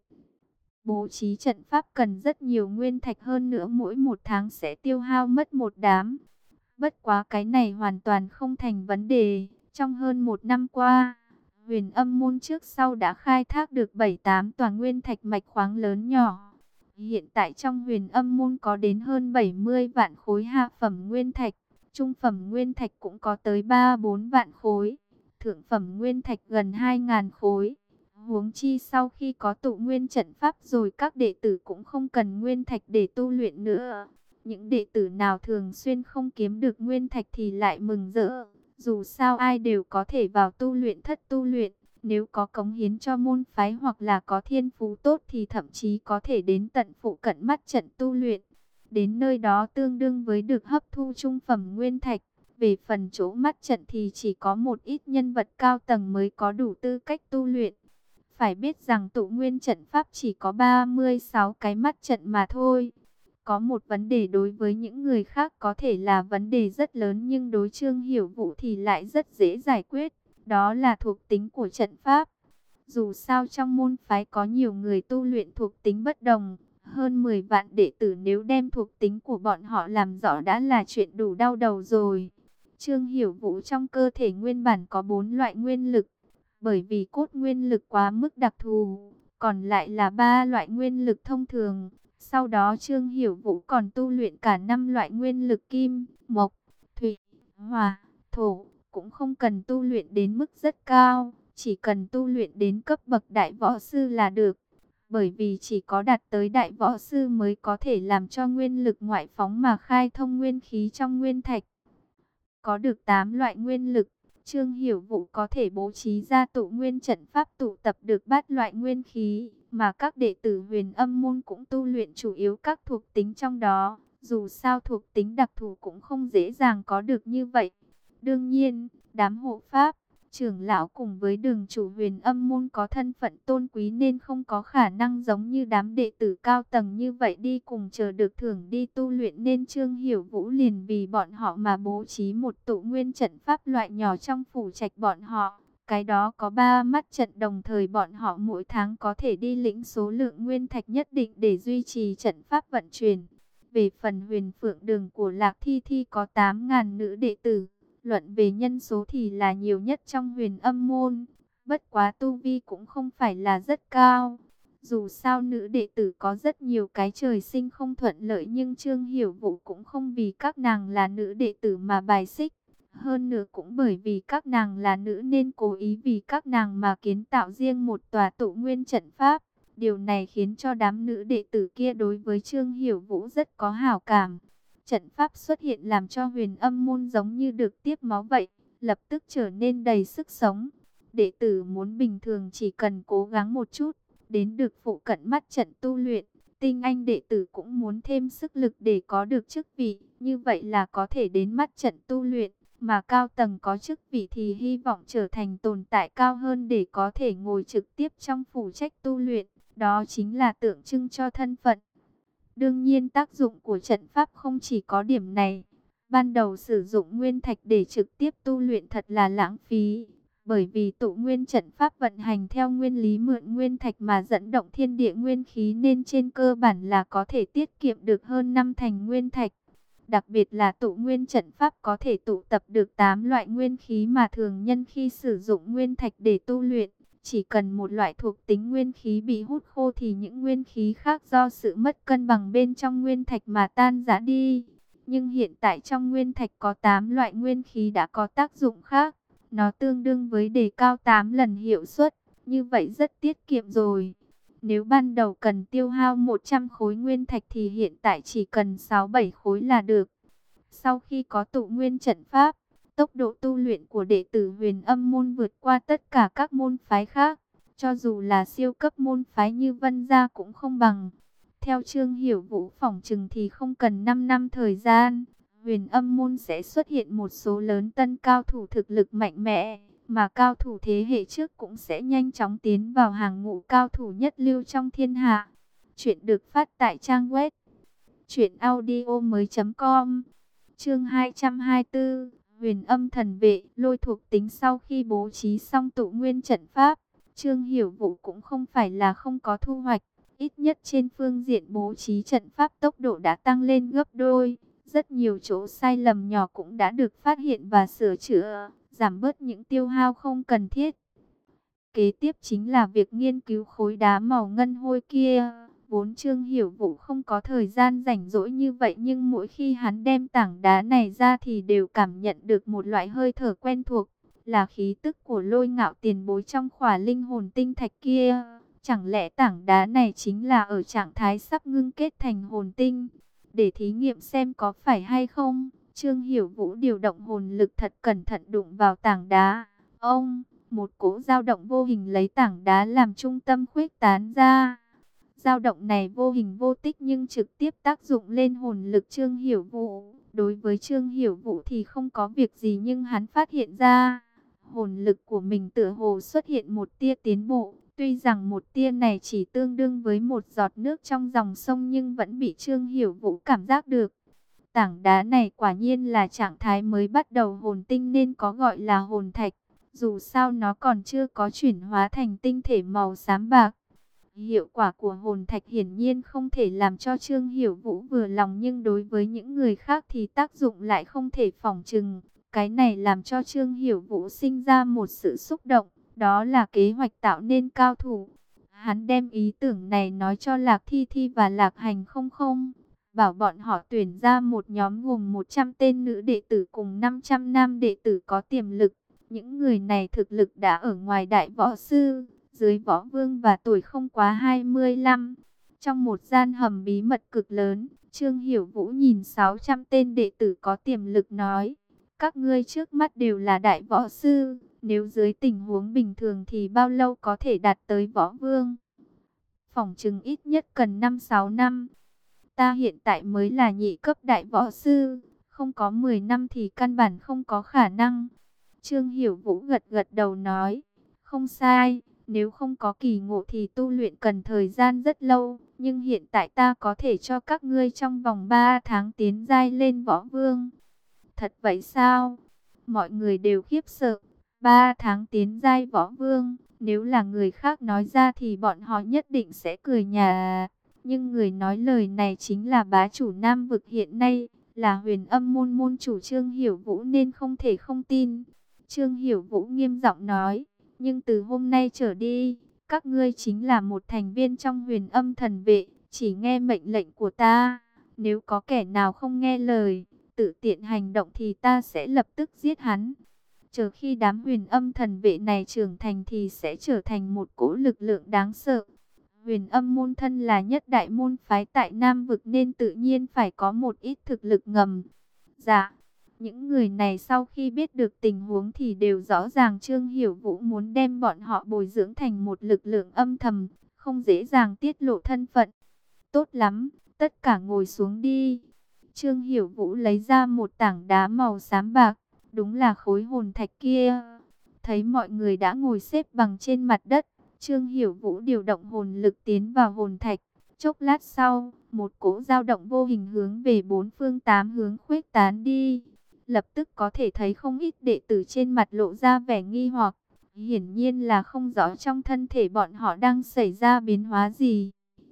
A: Bố trí trận pháp cần rất nhiều nguyên thạch, hơn nữa mỗi một tháng sẽ tiêu hao mất một đám. Bất quá cái này hoàn toàn không thành vấn đề. Trong hơn một năm qua, Huyền Âm môn trước sau đã khai thác được bảy tám tòa nguyên thạch mạch khoáng lớn nhỏ. Hiện tại trong Huyền Âm môn có đến hơn bảy mươi vạn khối hạ phẩm nguyên thạch. Trung phẩm nguyên thạch cũng có tới ba bốn vạn khối, thượng phẩm nguyên thạch gần hai nghìn khối. Huống chi sau khi có tụ nguyên trận pháp rồi, các đệ tử cũng không cần nguyên thạch để tu luyện nữa. Những đệ tử nào thường xuyên không kiếm được nguyên thạch thì lại mừng rỡ. Dù sao ai đều có thể vào tu luyện thất tu luyện. Nếu có cống hiến cho môn phái hoặc là có thiên phú tốt thì thậm chí có thể đến tận phụ cận mắt trận tu luyện. Đến nơi đó tương đương với được hấp thu trung phẩm nguyên thạch. Về phần chỗ mắt trận thì chỉ có một ít nhân vật cao tầng mới có đủ tư cách tu luyện. Phải biết rằng tụ nguyên trận pháp chỉ có ba mươi sáu cái mắt trận mà thôi. Có một vấn đề đối với những người khác có thể là vấn đề rất lớn, nhưng đối Trương Hiểu Vũ thì lại rất dễ giải quyết. Đó là thuộc tính của trận pháp. Dù sao trong môn phái có nhiều người tu luyện thuộc tính bất đồng. Hơn mười vạn đệ tử, nếu đem thuộc tính của bọn họ làm rõ đã là chuyện đủ đau đầu rồi. Trương Hiểu Vũ trong cơ thể nguyên bản có bốn loại nguyên lực. Bởi vì cốt nguyên lực quá mức đặc thù, còn lại là ba loại nguyên lực thông thường. Sau đó Trương Hiểu Vũ còn tu luyện cả năm loại nguyên lực kim, mộc, thủy, hỏa, thổ. Cũng không cần tu luyện đến mức rất cao, chỉ cần tu luyện đến cấp bậc đại võ sư là được. Bởi vì chỉ có đạt tới đại võ sư mới có thể làm cho nguyên lực ngoại phóng mà khai thông nguyên khí trong nguyên thạch. Có được tám loại nguyên lực, Trương Hiểu Vũ có thể bố trí ra tụ nguyên trận pháp tụ tập được bát loại nguyên khí, mà các đệ tử Huyền Âm môn cũng tu luyện chủ yếu các thuộc tính trong đó. Dù sao thuộc tính đặc thù cũng không dễ dàng có được như vậy. Đương nhiên, đám hộ pháp, trưởng lão cùng với đường chủ Huyền Âm môn có thân phận tôn quý nên không có khả năng giống như đám đệ tử cao tầng như vậy đi cùng chờ được thưởng đi tu luyện, nên Trương Hiểu Vũ liền vì bọn họ mà bố trí một tụ nguyên trận pháp loại nhỏ trong phủ trạch bọn họ. Cái đó có ba mắt trận, đồng thời bọn họ mỗi tháng có thể đi lĩnh số lượng nguyên thạch nhất định để duy trì trận pháp vận chuyển. Về phần Huyền Phượng đường của Lạc Thi Thi có tám nghìn nữ đệ tử. Luận về nhân số thì là nhiều nhất trong Huyền Âm môn. Bất quá tu vi cũng không phải là rất cao. Dù sao nữ đệ tử có rất nhiều cái trời sinh không thuận lợi, nhưng Trương Hiểu Vũ cũng không vì các nàng là nữ đệ tử mà bài xích. Hơn nữa cũng bởi vì các nàng là nữ nên cố ý vì các nàng mà kiến tạo riêng một tòa tụ nguyên trận pháp. Điều này khiến cho đám nữ đệ tử kia đối với Trương Hiểu Vũ rất có hảo cảm. Trận pháp xuất hiện làm cho Huyền Âm môn giống như được tiếp máu vậy, lập tức trở nên đầy sức sống. Đệ tử muốn bình thường chỉ cần cố gắng một chút, đến được phụ cận mắt trận tu luyện, tinh anh đệ tử cũng muốn thêm sức lực để có được chức vị, như vậy là có thể đến mắt trận tu luyện, mà cao tầng có chức vị thì hy vọng trở thành tồn tại cao hơn để có thể ngồi trực tiếp trong phụ trách tu luyện, đó chính là tượng trưng cho thân phận. Đương nhiên tác dụng của trận pháp không chỉ có điểm này. Ban đầu sử dụng nguyên thạch để trực tiếp tu luyện thật là lãng phí. Bởi vì tụ nguyên trận pháp vận hành theo nguyên lý mượn nguyên thạch mà dẫn động thiên địa nguyên khí nên trên cơ bản là có thể tiết kiệm được hơn năm thành nguyên thạch. Đặc biệt là tụ nguyên trận pháp có thể tụ tập được tám loại nguyên khí mà thường nhân khi sử dụng nguyên thạch để tu luyện. Chỉ cần một loại thuộc tính nguyên khí bị hút khô thì những nguyên khí khác do sự mất cân bằng bên trong nguyên thạch mà tan rã đi. Nhưng hiện tại trong nguyên thạch có tám loại nguyên khí đã có tác dụng khác. Nó tương đương với đề cao tám lần hiệu suất, như vậy rất tiết kiệm rồi. Nếu ban đầu cần tiêu hao một trăm khối nguyên thạch thì hiện tại chỉ cần sáu bảy khối là được. Sau khi có tụ nguyên trận pháp, tốc độ tu luyện của đệ tử Huyền Âm môn vượt qua tất cả các môn phái khác. Cho dù là siêu cấp môn phái như Vân Gia cũng không bằng. Theo Trương Hiểu Vũ phỏng chừng thì không cần năm năm thời gian, Huyền Âm môn sẽ xuất hiện một số lớn tân cao thủ thực lực mạnh mẽ, mà cao thủ thế hệ trước cũng sẽ nhanh chóng tiến vào hàng ngũ cao thủ nhất lưu trong thiên hạ. Chuyện được phát tại trang web truyện audio mới com. Chương hai trăm hai mươi tư, Huyền Âm thần vệ, lôi thuộc tính. Sau khi bố trí xong tụ nguyên trận pháp, Trương Hiểu Vũ cũng không phải là không có thu hoạch. Ít nhất trên phương diện bố trí trận pháp tốc độ đã tăng lên gấp đôi. Rất nhiều chỗ sai lầm nhỏ cũng đã được phát hiện và sửa chữa, giảm bớt những tiêu hao không cần thiết. Kế tiếp chính là việc nghiên cứu khối đá màu ngân hôi kia. Vốn Trương Hiểu Vũ không có thời gian rảnh rỗi như vậy, nhưng mỗi khi hắn đem tảng đá này ra thì đều cảm nhận được một loại hơi thở quen thuộc, là khí tức của Lôi Ngạo tiền bối trong khỏa linh hồn tinh thạch kia. Chẳng lẽ tảng đá này chính là ở trạng thái sắp ngưng kết thành hồn tinh? Để thí nghiệm xem có phải hay không, Trương Hiểu Vũ điều động hồn lực thật cẩn thận đụng vào tảng đá. Ông, một cỗ dao động vô hình lấy tảng đá làm trung tâm khuếch tán ra. Dao động này vô hình vô tích nhưng trực tiếp tác dụng lên hồn lực Trương Hiểu Vũ. Đối với Trương Hiểu Vũ thì không có việc gì, nhưng hắn phát hiện ra hồn lực của mình tựa hồ xuất hiện một tia tiến bộ. Tuy rằng một tia này chỉ tương đương với một giọt nước trong dòng sông nhưng vẫn bị Trương Hiểu Vũ cảm giác được. Tảng đá này quả nhiên là trạng thái mới bắt đầu hồn tinh nên có gọi là hồn thạch. Dù sao nó còn chưa có chuyển hóa thành tinh thể màu xám bạc. Hiệu quả của hồn thạch hiển nhiên không thể làm cho Trương Hiểu Vũ vừa lòng, nhưng đối với những người khác thì tác dụng lại không thể phỏng chừng. Cái này làm cho Trương Hiểu Vũ sinh ra một sự xúc động, đó là kế hoạch tạo nên cao thủ. Hắn đem ý tưởng này nói cho Lạc Thi Thi và Lạc Hành không không, bảo bọn họ tuyển ra một nhóm gồm một trăm tên nữ đệ tử cùng năm trăm nam đệ tử có tiềm lực. Những người này thực lực đã ở ngoài đại võ sư, dưới võ vương và tuổi không quá hai mươi lăm. Trong một gian hầm bí mật cực lớn, Trương Hiểu Vũ nhìn sáu trăm tên đệ tử có tiềm lực nói: các ngươi trước mắt đều là đại võ sư, nếu dưới tình huống bình thường thì bao lâu có thể đạt tới võ vương? Phỏng chừng ít nhất cần năm sáu năm. Ta hiện tại mới là nhị cấp đại võ sư, không có mười năm thì căn bản không có khả năng. Trương Hiểu Vũ gật gật đầu nói: không sai, nếu không có kỳ ngộ thì tu luyện cần thời gian rất lâu, nhưng hiện tại ta có thể cho các ngươi trong vòng ba tháng tiến giai lên võ vương. Thật vậy sao? Mọi người đều khiếp sợ. Ba tháng tiến giai võ vương, nếu là người khác nói ra thì bọn họ nhất định sẽ cười nhả. Nhưng người nói lời này chính là bá chủ Nam vực hiện nay, là Huyền Âm môn môn chủ Trương Hiểu Vũ nên không thể không tin. Trương Hiểu Vũ nghiêm giọng nói: nhưng từ hôm nay trở đi, các ngươi chính là một thành viên trong Huyền Âm thần vệ, chỉ nghe mệnh lệnh của ta. Nếu có kẻ nào không nghe lời, tự tiện hành động thì ta sẽ lập tức giết hắn. Chờ khi đám Huyền Âm thần vệ này trưởng thành thì sẽ trở thành một cỗ lực lượng đáng sợ. Huyền Âm môn thân là nhất đại môn phái tại Nam vực nên tự nhiên phải có một ít thực lực ngầm. Dạ, những người này sau khi biết được tình huống thì đều rõ ràng Trương Hiểu Vũ muốn đem bọn họ bồi dưỡng thành một lực lượng âm thầm, không dễ dàng tiết lộ thân phận. Tốt lắm, tất cả ngồi xuống đi. Trương Hiểu Vũ lấy ra một tảng đá màu xám bạc, đúng là khối hồn thạch kia. Thấy mọi người đã ngồi xếp bằng trên mặt đất, Trương Hiểu Vũ điều động hồn lực tiến vào hồn thạch. Chốc lát sau, một cỗ dao động vô hình hướng về bốn phương tám hướng khuếch tán đi. Lập tức có thể thấy không ít đệ tử trên mặt lộ ra vẻ nghi hoặc. Hiển nhiên là không rõ trong thân thể bọn họ đang xảy ra biến hóa gì.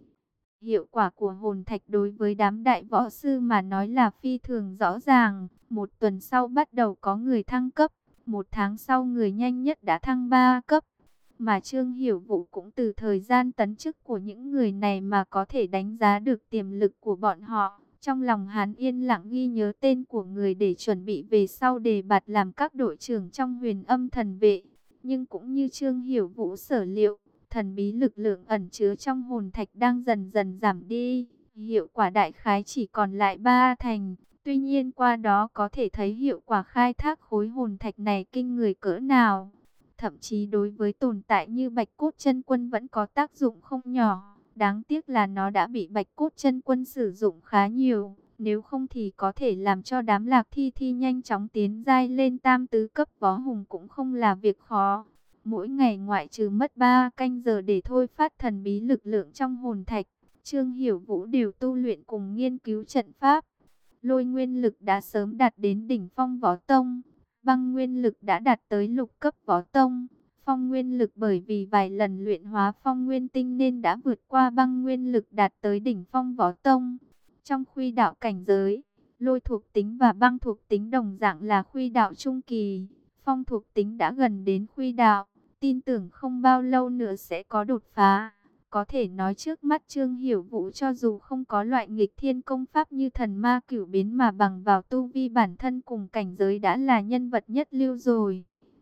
A: Hiệu quả của hồn thạch đối với đám đại võ sư mà nói là phi thường rõ ràng. Một tuần sau bắt đầu có người thăng cấp. Một tháng sau người nhanh nhất đã thăng ba cấp. Mà Trương Hiểu Vũ cũng từ thời gian tấn chức của những người này mà có thể đánh giá được tiềm lực của bọn họ. Trong lòng hắn yên lặng ghi nhớ tên của người để chuẩn bị về sau đề bạt làm các đội trưởng trong Huyền Âm Thần Vệ. Nhưng cũng như Trương Hiểu Vũ sở liệu, thần bí lực lượng ẩn chứa trong hồn thạch đang dần dần giảm đi. Hiệu quả đại khái chỉ còn lại ba thành. Tuy nhiên qua đó có thể thấy hiệu quả khai thác khối hồn thạch này kinh người cỡ nào. Thậm chí đối với tồn tại như Bạch Cốt Chân Quân vẫn có tác dụng không nhỏ. Đáng tiếc là nó đã bị Bạch Cốt Chân Quân sử dụng khá nhiều. Nếu không thì có thể làm cho đám Lạc Thi Thi nhanh chóng tiến giai lên tam tứ cấp võ hùng cũng không là việc khó. Mỗi ngày ngoại trừ mất ba canh giờ để thôi phát thần bí lực lượng trong hồn thạch, Trương Hiểu Vũ đều tu luyện cùng nghiên cứu trận pháp. Lôi nguyên lực đã sớm đạt đến đỉnh phong võ tông, băng nguyên lực đã đạt tới lục cấp võ tông, phong nguyên lực bởi vì vài lần luyện hóa phong nguyên tinh nên đã vượt qua băng nguyên lực đạt tới đỉnh phong võ tông. Trong khuy đạo cảnh giới, lôi thuộc tính và băng thuộc tính đồng dạng là khuy đạo trung kỳ, phong thuộc tính đã gần đến khuy đạo, tin tưởng không bao lâu nữa sẽ có đột phá. Có thể nói trước mắt Trương Hiểu Vũ cho dù không có loại nghịch thiên công pháp như thần ma cửu biến mà bằng vào tu vi bản thân cùng cảnh giới đã là nhân vật nhất lưu rồi.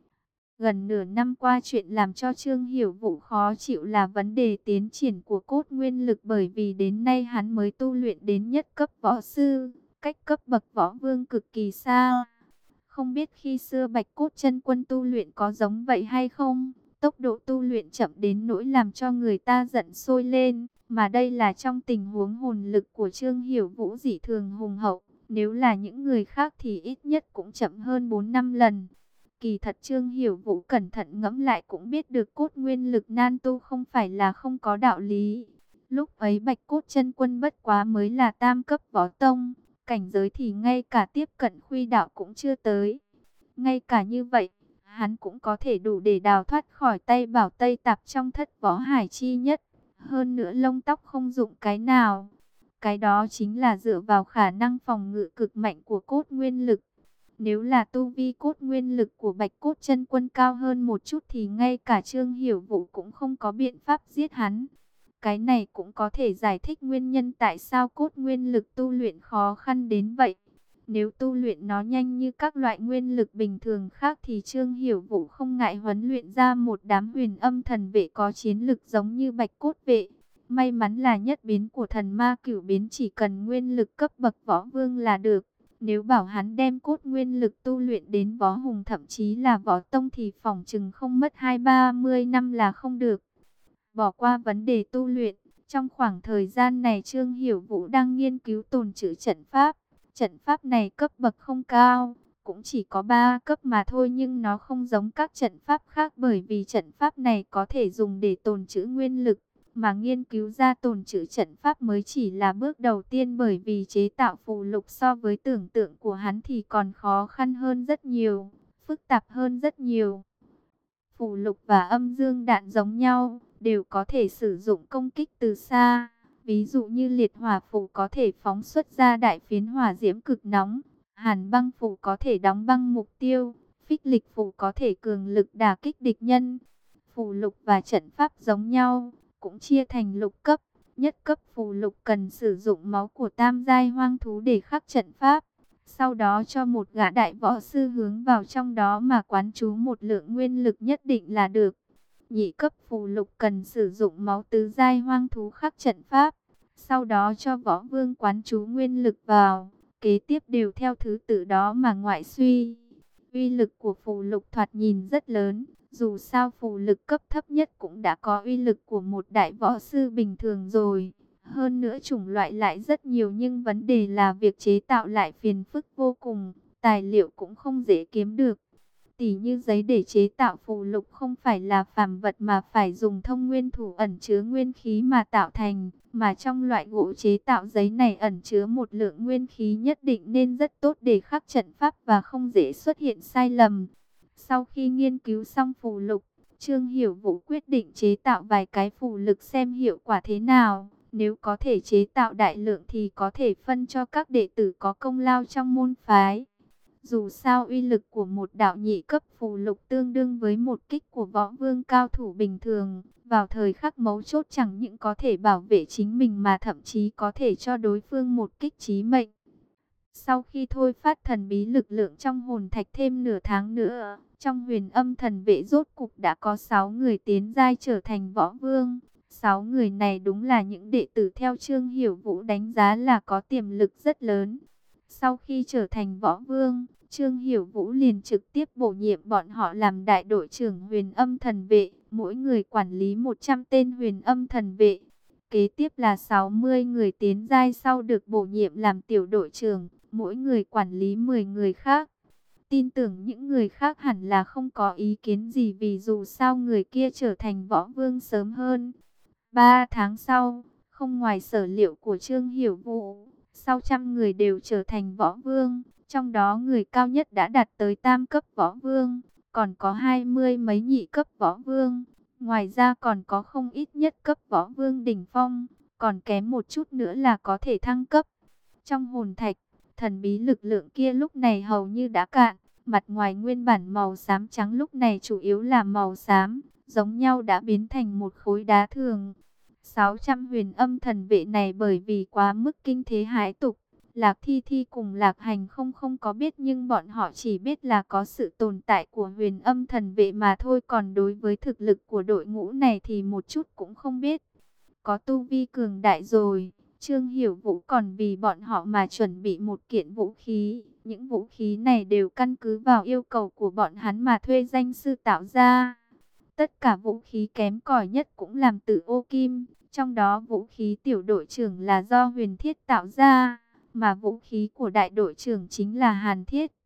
A: Gần nửa năm qua chuyện làm cho Trương Hiểu Vũ khó chịu là vấn đề tiến triển của cốt nguyên lực, bởi vì đến nay hắn mới tu luyện đến nhất cấp võ sư, cách cấp bậc võ vương cực kỳ xa. Không biết khi xưa Bạch Cốt Chân Quân tu luyện có giống vậy hay không? Tốc độ tu luyện chậm đến nỗi làm cho người ta giận sôi lên, mà đây là trong tình huống hồn lực của Trương Hiểu Vũ dị thường hùng hậu, nếu là những người khác thì ít nhất cũng chậm hơn bốn năm lần. Kỳ thật Trương Hiểu Vũ cẩn thận ngẫm lại cũng biết được cốt nguyên lực nan tu không phải là không có đạo lý. Lúc ấy Bạch Cốt Chân Quân bất quá mới là tam cấp võ tông, cảnh giới thì ngay cả tiếp cận khuy đạo cũng chưa tới. Ngay cả như vậy, hắn cũng có thể đủ để đào thoát khỏi tay bảo Tây Tạp trong thất võ hải chi nhất. Hơn nữa lông tóc không dụng cái nào. Cái đó chính là dựa vào khả năng phòng ngự cực mạnh của cốt nguyên lực. Nếu là tu vi cốt nguyên lực của Bạch Cốt Chân Quân cao hơn một chút thì ngay cả Trương Hiểu Vũ cũng không có biện pháp giết hắn. Cái này cũng có thể giải thích nguyên nhân tại sao cốt nguyên lực tu luyện khó khăn đến vậy. Nếu tu luyện nó nhanh như các loại nguyên lực bình thường khác thì Trương Hiểu Vũ không ngại huấn luyện ra một đám huyền âm thần vệ có chiến lực giống như Bạch Cốt vệ. May mắn là nhất biến của thần ma cửu biến chỉ cần nguyên lực cấp bậc võ vương là được. Nếu bảo hắn đem cốt nguyên lực tu luyện đến võ hùng thậm chí là võ tông thì phỏng chừng không mất hai ba mươi năm là không được. Bỏ qua vấn đề tu luyện, trong khoảng thời gian này Trương Hiểu Vũ đang nghiên cứu tồn trữ trận pháp. Trận pháp này cấp bậc không cao, cũng chỉ có ba cấp mà thôi, nhưng nó không giống các trận pháp khác bởi vì trận pháp này có thể dùng để tồn trữ nguyên lực, mà nghiên cứu ra tồn trữ trận pháp mới chỉ là bước đầu tiên, bởi vì chế tạo phù lục so với tưởng tượng của hắn thì còn khó khăn hơn rất nhiều, phức tạp hơn rất nhiều. Phù lục và âm dương đạn giống nhau, đều có thể sử dụng công kích từ xa. Ví dụ như liệt hỏa phù có thể phóng xuất ra đại phiến hỏa diễm cực nóng, hàn băng phù có thể đóng băng mục tiêu, phích lịch phù có thể cường lực đả kích địch nhân. Phù lục và trận pháp giống nhau, cũng chia thành lục cấp. Nhất cấp phù lục cần sử dụng máu của tam giai hoang thú để khắc trận pháp. Sau đó cho một gã đại võ sư hướng vào trong đó mà quán trú một lượng nguyên lực nhất định là được. Nhị cấp phù lục cần sử dụng máu tứ giai hoang thú khắc trận pháp. Sau đó cho võ vương quán trú nguyên lực vào. Kế tiếp đều theo thứ tự đó mà ngoại suy. Uy lực của phù lục thoạt nhìn rất lớn. Dù sao phù lực cấp thấp nhất cũng đã có uy lực của một đại võ sư bình thường rồi. Hơn nữa chủng loại lại rất nhiều nhưng vấn đề là việc chế tạo lại phiền phức vô cùng, tài liệu cũng không dễ kiếm được. Tỉ như giấy để chế tạo phù lục không phải là phàm vật mà phải dùng thông nguyên thủ ẩn chứa nguyên khí mà tạo thành, mà trong loại gỗ chế tạo giấy này ẩn chứa một lượng nguyên khí nhất định nên rất tốt để khắc trận pháp và không dễ xuất hiện sai lầm. Sau khi nghiên cứu xong phù lục, Trương Hiểu Vũ quyết định chế tạo vài cái phù lực xem hiệu quả thế nào. Nếu có thể chế tạo đại lượng thì có thể phân cho các đệ tử có công lao trong môn phái. Dù sao uy lực của một đạo nhị cấp phù lục tương đương với một kích của võ vương cao thủ bình thường. Vào thời khắc mấu chốt chẳng những có thể bảo vệ chính mình mà thậm chí có thể cho đối phương một kích chí mệnh. Sau khi thôi phát thần bí lực lượng trong hồn thạch thêm nửa tháng nữa, trong huyền âm thần vệ rốt cục đã có sáu người tiến giai trở thành võ vương. Sáu người này đúng là những đệ tử theo Trương Hiểu Vũ đánh giá là có tiềm lực rất lớn. Sau khi trở thành võ vương, Trương Hiểu Vũ liền trực tiếp bổ nhiệm bọn họ làm đại đội trưởng huyền âm thần vệ, mỗi người quản lý một trăm tên huyền âm thần vệ. Kế tiếp là sáu mươi người tiến giai sau được bổ nhiệm làm tiểu đội trưởng, mỗi người quản lý mười người khác. Tin tưởng những người khác hẳn là không có ý kiến gì vì dù sao người kia trở thành võ vương sớm hơn. Ba tháng sau, không ngoài sở liệu của Trương Hiểu Vũ, sau trăm người đều trở thành võ vương, trong đó người cao nhất đã đạt tới tam cấp võ vương, còn có hai mươi mấy nhị cấp võ vương. Ngoài ra còn có không ít nhất cấp võ vương đỉnh phong, còn kém một chút nữa là có thể thăng cấp. Trong hồn thạch, thần bí lực lượng kia lúc này hầu như đã cạn, mặt ngoài nguyên bản màu xám trắng lúc này chủ yếu là màu xám, giống nhau đã biến thành một khối đá thường. sáu trăm huyền âm thần vệ này bởi vì quá mức kinh thế hãi tục, Lạc Thi Thi cùng Lạc Hành không không có biết nhưng bọn họ chỉ biết là có sự tồn tại của huyền âm thần vệ mà thôi. Còn đối với thực lực của đội ngũ này thì một chút cũng không biết. Có tu vi cường đại rồi, Trương Hiểu Vũ còn vì bọn họ mà chuẩn bị một kiện vũ khí. Những vũ khí này đều căn cứ vào yêu cầu của bọn hắn mà thuê danh sư tạo ra. Tất cả vũ khí kém cỏi nhất cũng làm từ ô kim. Trong đó vũ khí tiểu đội trưởng là do Huyền Thiết tạo ra, mà vũ khí của đại đội trưởng chính là Hàn Thiết.